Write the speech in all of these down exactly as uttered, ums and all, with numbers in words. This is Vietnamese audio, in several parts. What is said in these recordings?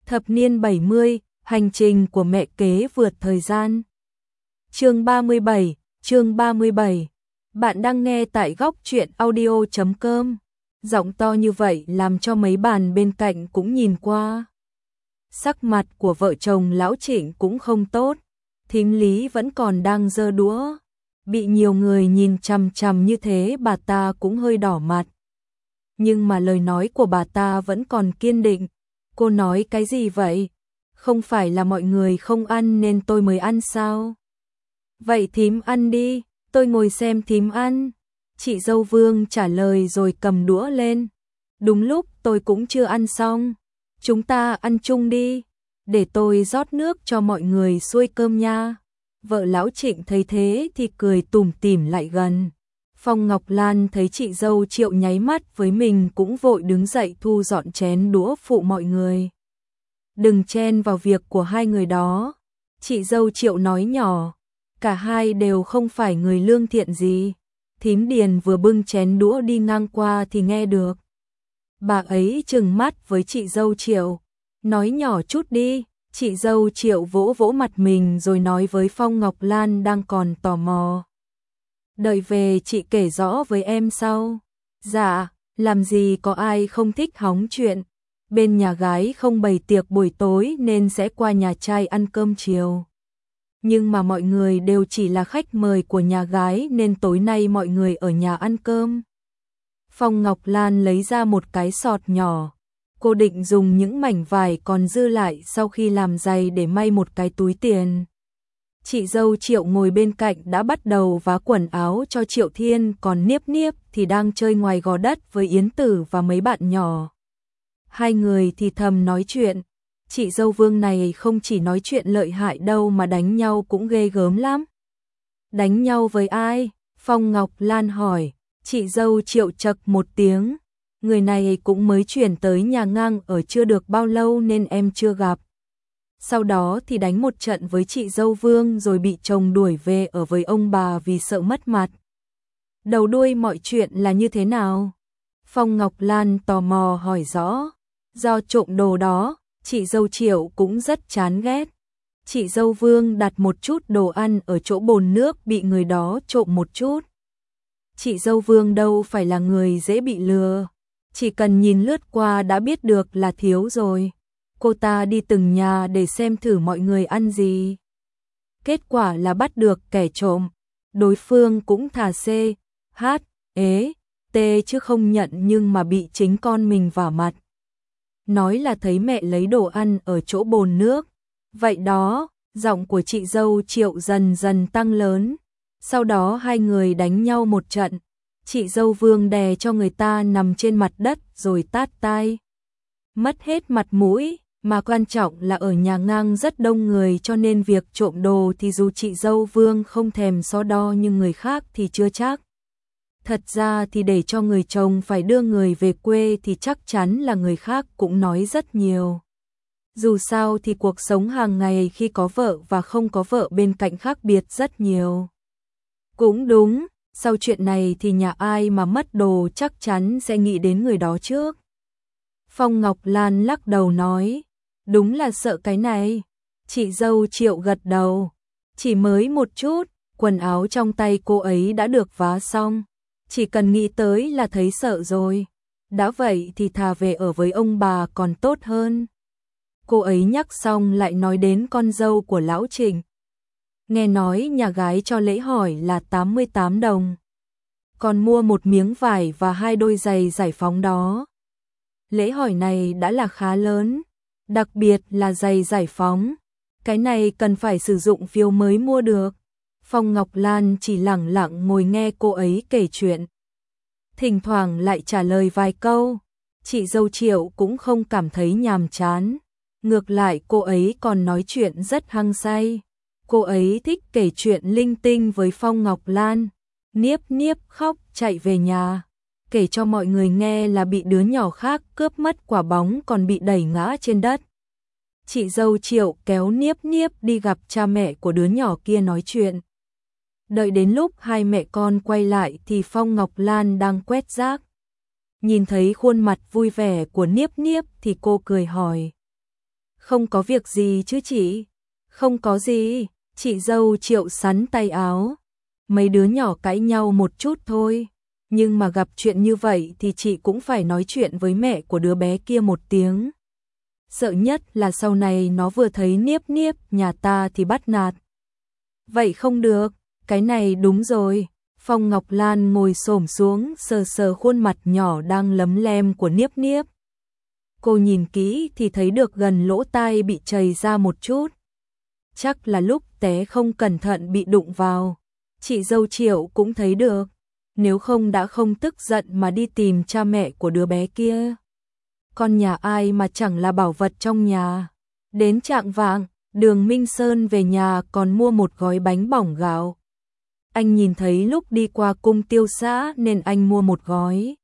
Thập niên bảy mươi, hành trình của mẹ kế vượt thời gian. Chương ba mươi bảy, chương ba mươi bảy. Bạn đang nghe tại góc truyện audio chấm com. Giọng to như vậy làm cho mấy bàn bên cạnh cũng nhìn qua. Sắc mặt của vợ chồng lão Trịnh cũng không tốt, thím Lý vẫn còn đang giơ đũa. Bị nhiều người nhìn chằm chằm như thế bà ta cũng hơi đỏ mặt. Nhưng mà lời nói của bà ta vẫn còn kiên định. Cô nói cái gì vậy? Không phải là mọi người không ăn nên tôi mới ăn sao? Vậy thím ăn đi, tôi ngồi xem thím ăn. Chị dâu Vương trả lời rồi cầm đũa lên. Đúng lúc tôi cũng chưa ăn xong. Chúng ta ăn chung đi, để tôi rót nước cho mọi người xuôi cơm nha. Vợ lão Trịnh thấy thế thì cười tủm tỉm lại gần. Phong Ngọc Lan thấy chị dâu Triệu nháy mắt với mình cũng vội đứng dậy thu dọn chén đũa phụ mọi người. Đừng chen vào việc của hai người đó. Chị dâu Triệu nói nhỏ. Cả hai đều không phải người lương thiện gì. Thím Điền vừa bưng chén đũa đi ngang qua thì nghe được. Bà ấy trừng mắt với chị dâu Triệu. Nói nhỏ chút đi. Chị dâu Triệu vỗ vỗ mặt mình rồi nói với Phong Ngọc Lan đang còn tò mò. Đợi về chị kể rõ với em sau. Dạ, làm gì có ai không thích hóng chuyện. Bên nhà gái không bày tiệc buổi tối nên sẽ qua nhà trai ăn cơm chiều. Nhưng mà mọi người đều chỉ là khách mời của nhà gái nên tối nay mọi người ở nhà ăn cơm. Phong Ngọc Lan lấy ra một cái sọt nhỏ. Cô định dùng những mảnh vải còn dư lại sau khi làm giày để may một cái túi tiền. Chị dâu Triệu ngồi bên cạnh đã bắt đầu vá quần áo cho Triệu Thiên, còn Niếp Niếp thì đang chơi ngoài gò đất với Yến Tử và mấy bạn nhỏ. Hai người thì thầm nói chuyện. Chị dâu Vương này không chỉ nói chuyện lợi hại đâu mà đánh nhau cũng ghê gớm lắm. Đánh nhau với ai? Phong Ngọc Lan hỏi. Chị dâu Triệu chậc một tiếng. Người này cũng mới chuyển tới nhà ngang ở chưa được bao lâu nên em chưa gặp. Sau đó thì đánh một trận với chị dâu Vương rồi bị chồng đuổi về ở với ông bà vì sợ mất mặt. Đầu đuôi mọi chuyện là như thế nào? Phong Ngọc Lan tò mò hỏi rõ. Do trộm đồ đó, chị dâu Triệu cũng rất chán ghét. Chị dâu Vương đặt một chút đồ ăn ở chỗ bồn nước bị người đó trộm một chút. Chị dâu Vương đâu phải là người dễ bị lừa. Chỉ cần nhìn lướt qua đã biết được là thiếu rồi. Cô ta đi từng nhà để xem thử mọi người ăn gì. Kết quả là bắt được kẻ trộm. Đối phương cũng thà C, H, ế, T chứ không nhận nhưng mà bị chính con mình vả mặt. Nói là thấy mẹ lấy đồ ăn ở chỗ bồn nước. Vậy đó, giọng của chị dâu Triệu dần dần tăng lớn. Sau đó hai người đánh nhau một trận. Chị dâu Vương đè cho người ta nằm trên mặt đất rồi tát tai. Mất hết mặt mũi, mà quan trọng là ở nhà ngang rất đông người cho nên việc trộm đồ thì dù chị dâu Vương không thèm so đo nhưng người khác thì chưa chắc. Thật ra thì để cho người chồng phải đưa người về quê thì chắc chắn là người khác cũng nói rất nhiều. Dù sao thì cuộc sống hàng ngày khi có vợ và không có vợ bên cạnh khác biệt rất nhiều. Cũng đúng, sau chuyện này thì nhà ai mà mất đồ chắc chắn sẽ nghĩ đến người đó trước. Phong Ngọc Lan lắc đầu nói, đúng là sợ cái này. Chị dâu Triệu gật đầu, chỉ mới một chút, quần áo trong tay cô ấy đã được vá xong. Chỉ cần nghĩ tới là thấy sợ rồi. Đã vậy thì thà về ở với ông bà còn tốt hơn. Cô ấy nhắc xong lại nói đến con dâu của lão Trịnh. Nghe nói nhà gái cho lễ hỏi là tám mươi tám đồng. Còn mua một miếng vải và hai đôi giày giải phóng đó. Lễ hỏi này đã là khá lớn, đặc biệt là giày giải phóng. Cái này cần phải sử dụng phiếu mới mua được. Phong Ngọc Lan chỉ lẳng lặng ngồi nghe cô ấy kể chuyện. Thỉnh thoảng lại trả lời vài câu. Chị dâu Triệu cũng không cảm thấy nhàm chán. Ngược lại cô ấy còn nói chuyện rất hăng say. Cô ấy thích kể chuyện linh tinh với Phong Ngọc Lan. Niếp Niếp khóc chạy về nhà. Kể cho mọi người nghe là bị đứa nhỏ khác cướp mất quả bóng còn bị đẩy ngã trên đất. Chị dâu Triệu kéo Niếp Niếp đi gặp cha mẹ của đứa nhỏ kia nói chuyện. Đợi đến lúc hai mẹ con quay lại thì Phong Ngọc Lan đang quét rác. Nhìn thấy khuôn mặt vui vẻ của Niếp Niếp thì cô cười hỏi. Không có việc gì chứ chị? Không có gì, chị dâu Triệu sắn tay áo. Mấy đứa nhỏ cãi nhau một chút thôi. Nhưng mà gặp chuyện như vậy thì chị cũng phải nói chuyện với mẹ của đứa bé kia một tiếng. Sợ nhất là sau này nó vừa thấy Niếp Niếp nhà ta thì bắt nạt. Vậy không được, cái này đúng rồi. Phong Ngọc Lan ngồi xổm xuống sờ sờ khuôn mặt nhỏ đang lấm lem của Niếp Niếp. Cô nhìn kỹ thì thấy được gần lỗ tai bị trầy ra một chút. Chắc là lúc té không cẩn thận bị đụng vào. Chị dâu Triệu cũng thấy được. Nếu không đã không tức giận mà đi tìm cha mẹ của đứa bé kia. Con nhà ai mà chẳng là bảo vật trong nhà. Đến chạng vạng, Đường Minh Sơn về nhà còn mua một gói bánh bỏng gạo. Anh nhìn thấy lúc đi qua cung tiêu xã nên anh mua một gói.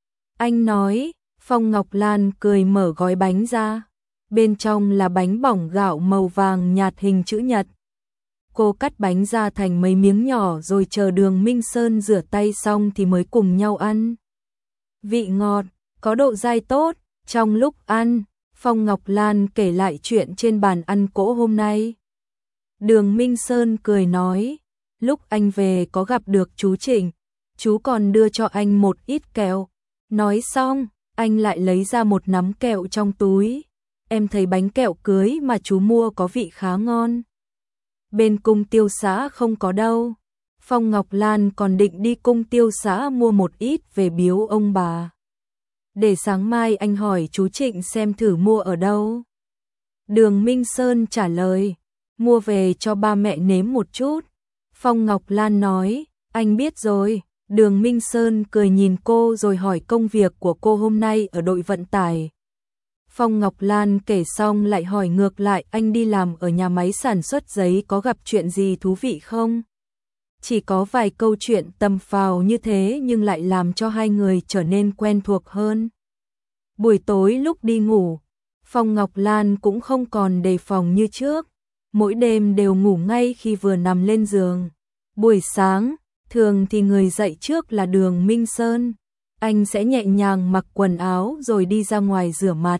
Anh nói, Phong Ngọc Lan cười mở gói bánh ra. Bên trong là bánh bỏng gạo màu vàng nhạt hình chữ nhật. Cô cắt bánh ra thành mấy miếng nhỏ rồi chờ Đường Minh Sơn rửa tay xong thì mới cùng nhau ăn. Vị ngọt, có độ dai tốt. Trong lúc ăn, Phong Ngọc Lan kể lại chuyện trên bàn ăn cỗ hôm nay. Đường Minh Sơn cười nói, lúc anh về có gặp được chú Trịnh, chú còn đưa cho anh một ít kẹo. Nói xong, anh lại lấy ra một nắm kẹo trong túi. Em thấy bánh kẹo cưới mà chú mua có vị khá ngon. Bên cung tiêu xã không có đâu. Phong Ngọc Lan còn định đi cung tiêu xã mua một ít về biếu ông bà. Để sáng mai anh hỏi chú Trịnh xem thử mua ở đâu. Đường Minh Sơn trả lời, mua về cho ba mẹ nếm một chút. Phong Ngọc Lan nói, anh biết rồi. Đường Minh Sơn cười nhìn cô rồi hỏi công việc của cô hôm nay ở đội vận tải. Phong Ngọc Lan kể xong lại hỏi ngược lại anh đi làm ở nhà máy sản xuất giấy có gặp chuyện gì thú vị không? Chỉ có vài câu chuyện tầm phào như thế nhưng lại làm cho hai người trở nên quen thuộc hơn. Buổi tối lúc đi ngủ, Phong Ngọc Lan cũng không còn đề phòng như trước. Mỗi đêm đều ngủ ngay khi vừa nằm lên giường. Buổi sáng, thường thì người dậy trước là Đường Minh Sơn. Anh sẽ nhẹ nhàng mặc quần áo rồi đi ra ngoài rửa mặt.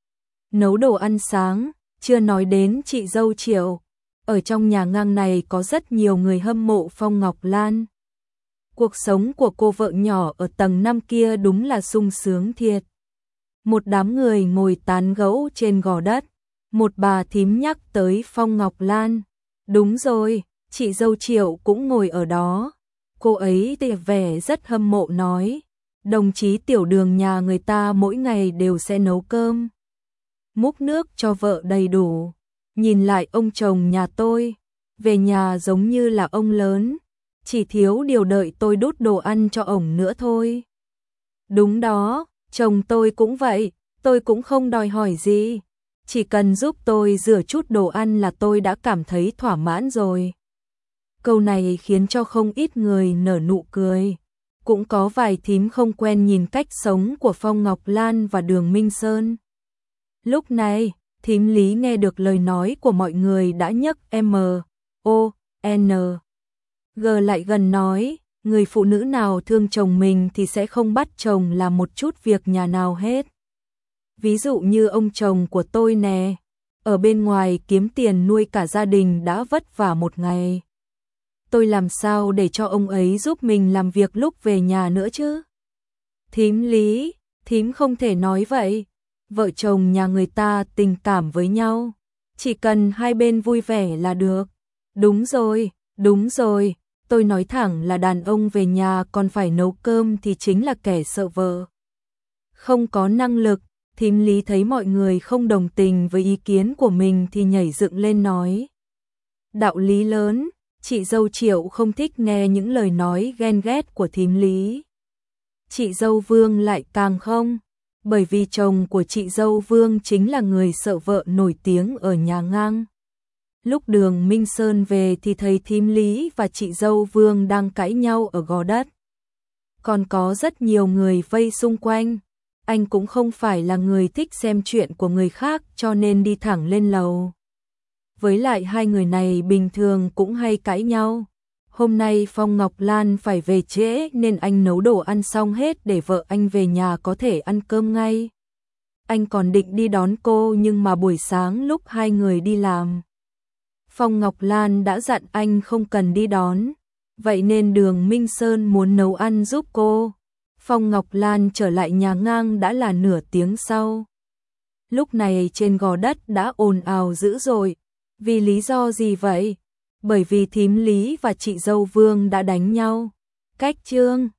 Nấu đồ ăn sáng, chưa nói đến chị dâu Triệu. Ở trong nhà ngang này có rất nhiều người hâm mộ Phong Ngọc Lan. Cuộc sống của cô vợ nhỏ ở tầng năm kia đúng là sung sướng thiệt. Một đám người ngồi tán gẫu trên gò đất. Một bà thím nhắc tới Phong Ngọc Lan. Đúng rồi, chị dâu Triệu cũng ngồi ở đó. Cô ấy tề vẻ rất hâm mộ nói. Đồng chí tiểu Đường nhà người ta mỗi ngày đều sẽ nấu cơm. Múc nước cho vợ đầy đủ. Nhìn lại ông chồng nhà tôi, về nhà giống như là ông lớn, chỉ thiếu điều đợi tôi đút đồ ăn cho ổng nữa thôi. Đúng đó, chồng tôi cũng vậy, tôi cũng không đòi hỏi gì, chỉ cần giúp tôi rửa chút đồ ăn là tôi đã cảm thấy thỏa mãn rồi. Câu này khiến cho không ít người nở nụ cười, cũng có vài thím không quen nhìn cách sống của Phong Ngọc Lan và Đường Minh Sơn. Lúc này, thím Lý nghe được lời nói của mọi người đã nhấc M, O, N, G lại gần nói, người phụ nữ nào thương chồng mình thì sẽ không bắt chồng làm một chút việc nhà nào hết. Ví dụ như ông chồng của tôi nè, ở bên ngoài kiếm tiền nuôi cả gia đình đã vất vả một ngày. Tôi làm sao để cho ông ấy giúp mình làm việc lúc về nhà nữa chứ? Thím Lý, thím không thể nói vậy. Vợ chồng nhà người ta tình cảm với nhau, chỉ cần hai bên vui vẻ là được. Đúng rồi, đúng rồi, tôi nói thẳng là đàn ông về nhà còn phải nấu cơm thì chính là kẻ sợ vợ. Không có năng lực, thím Lý thấy mọi người không đồng tình với ý kiến của mình thì nhảy dựng lên nói. Đạo lý lớn, chị dâu Triệu không thích nghe những lời nói ghen ghét của thím Lý. Chị dâu Vương lại càng không. Bởi vì chồng của chị dâu Vương chính là người sợ vợ nổi tiếng ở nhà ngang. Lúc Đường Minh Sơn về thì thấy thím Lý và chị dâu Vương đang cãi nhau ở gò đất. Còn có rất nhiều người vây xung quanh. Anh cũng không phải là người thích xem chuyện của người khác cho nên đi thẳng lên lầu. Với lại hai người này bình thường cũng hay cãi nhau. Hôm nay Phong Ngọc Lan phải về trễ nên anh nấu đồ ăn xong hết để vợ anh về nhà có thể ăn cơm ngay. anh còn định đi đón cô nhưng mà buổi sáng lúc hai người đi làm, Phong Ngọc Lan đã dặn anh không cần đi đón, vậy nên Đường Minh Sơn muốn nấu ăn giúp cô. Phong Ngọc Lan trở lại nhà ngang đã là nửa tiếng sau. Lúc này trên gò đất đã ồn ào dữ dội. Vì lý do gì vậy? Bởi vì thím Lý và chị dâu Vương đã đánh nhau. Cách chương